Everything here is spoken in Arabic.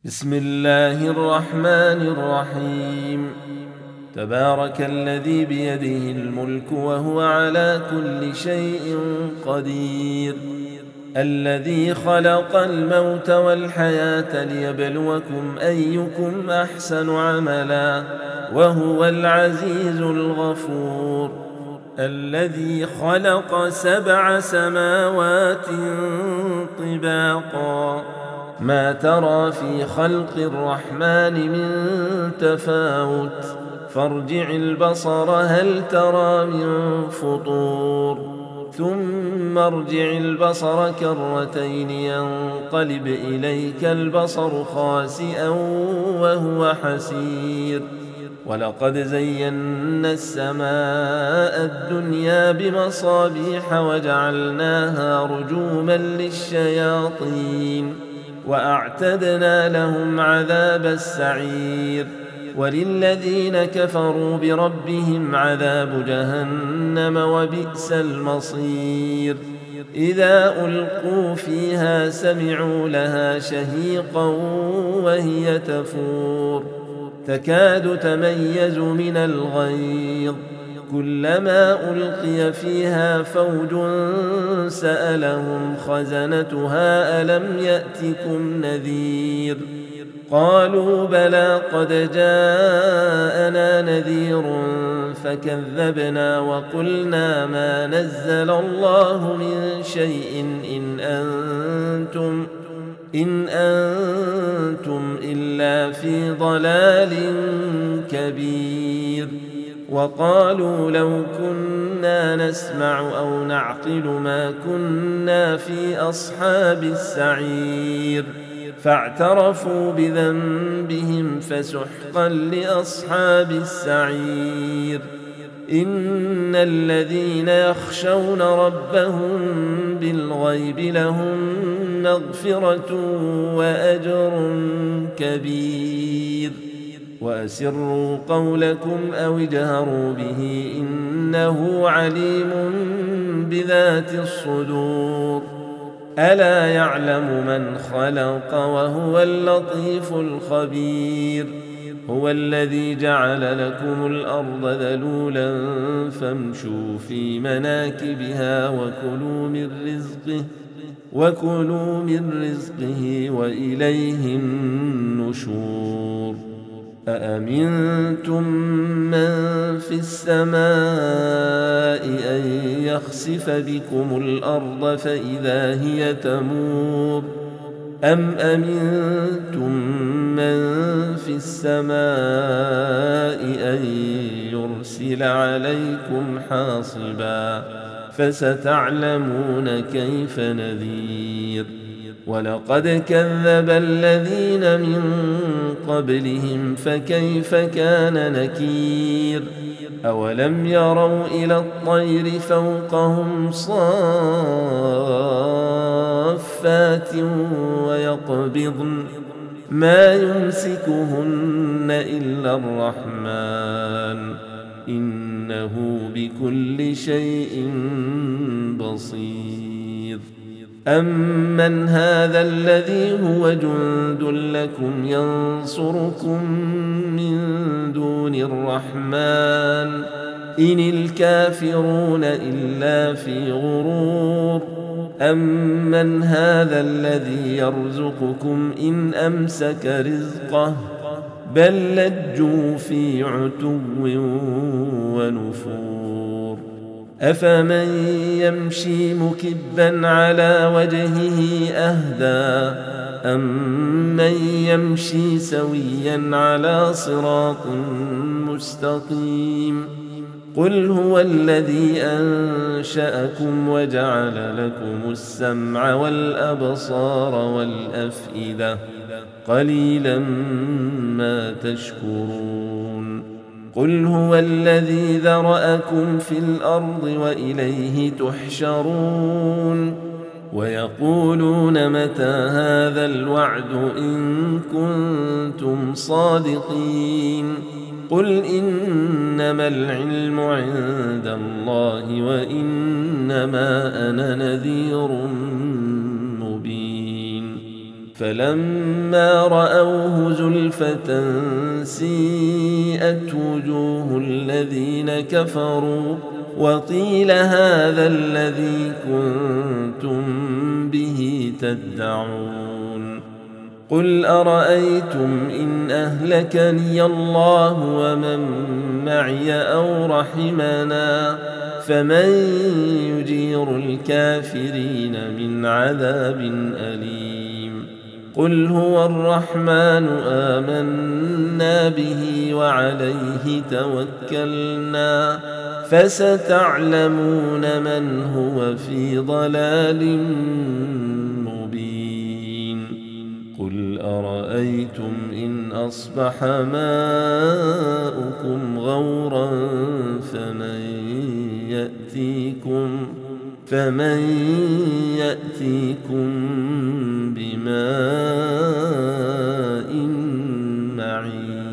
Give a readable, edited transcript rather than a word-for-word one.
بسم الله الرحمن الرحيم. تبارك الذي بيده الملك وهو على كل شيء قدير، الذي خلق الموت والحياة ليبلوكم أيكم أحسن عملا وهو العزيز الغفور، الذي خلق 7 سماوات طباقا ما ترى في خلق الرحمن من تفاوت فارجع البصر هل ترى من فطور ثم ارجع البصر كرتين ينقلب إليك البصر خاسئا وهو حسير. ولقد زينا السماء الدنيا بمصابيح وجعلناها رجوما للشياطين وأعتدنا لهم عذاب السعير. وللذين كفروا بربهم عذاب جهنم وبئس المصير. إذا ألقوا فيها سمعوا لها شهيقا وهي تفور تكاد تميز من الغيظ، كلما ألقي فيها فوج سألهم خزنتها ألم يأتكم نذير؟ قالوا بلى قد جاءنا نذير فكذبنا وقلنا ما نزل الله من شيء إن أنتم إلا في ضلال كبير. وقالوا لو كنا نسمع أو نعقل ما كنا في أصحاب السعير، فاعترفوا بذنبهم فسحقا لأصحاب السعير. إن الذين يخشون ربهم بالغيب لهم مغفرة وأجر كبير. وأسروا قولكم أو اجهروا به إنه عليم بذات الصدور. ألا يعلم من خلق وهو اللطيف الخبير. هو الذي جعل لكم الأرض ذلولا فامشوا في مناكبها وكلوا من رزقه وإليه النشور. أأمنتم من في السماء أن يخسف بكم الأرض فإذا هي تمور أم أمنتم من في السماء أن يرسل عليكم حاصبا فستعلمون كيف نذير. ولقد كذب الذين من قبلهم فكيف كان نكير. أولم يروا إلى الطير فوقهم صافات ويقبضن ما يمسكهن إلا الرحمن إنه بكل شيء بصير. أمن هذا الذي هو جند لكم ينصركم من دون الرحمن إن الكافرون إلا في غرور. أمن هذا الذي يرزقكم إن أمسك رزقه بل لجوا في عتو ونفور. أفمن يمشي مكبا على وجهه أهدى أمن يمشي سويا على صراط مستقيم. قل هو الذي أنشأكم وجعل لكم السمع والأبصار والأفئدة قليلا ما تشكرون. قل هو الذي ذرأكم في الأرض وإليه تحشرون. ويقولون متى هذا الوعد إن كنتم صادقين. قل إنما العلم عند الله وإنما أنا نذير مبين. فلما رأوه زلفة سيئت وجوه الذين كفروا وقيل هذا الذي كنتم به تدعون قل أرأيتم إن أهلكني الله ومن معي أو رحمنا فمن يجير الكافرين من عذاب أليم قل هو الرحمن آمنا به وعليه توكلنا فستعلمون من هو في ضلال مبين قل أرأيتم إن أصبح ماؤكم غورا فمن يأتيكم بماء معين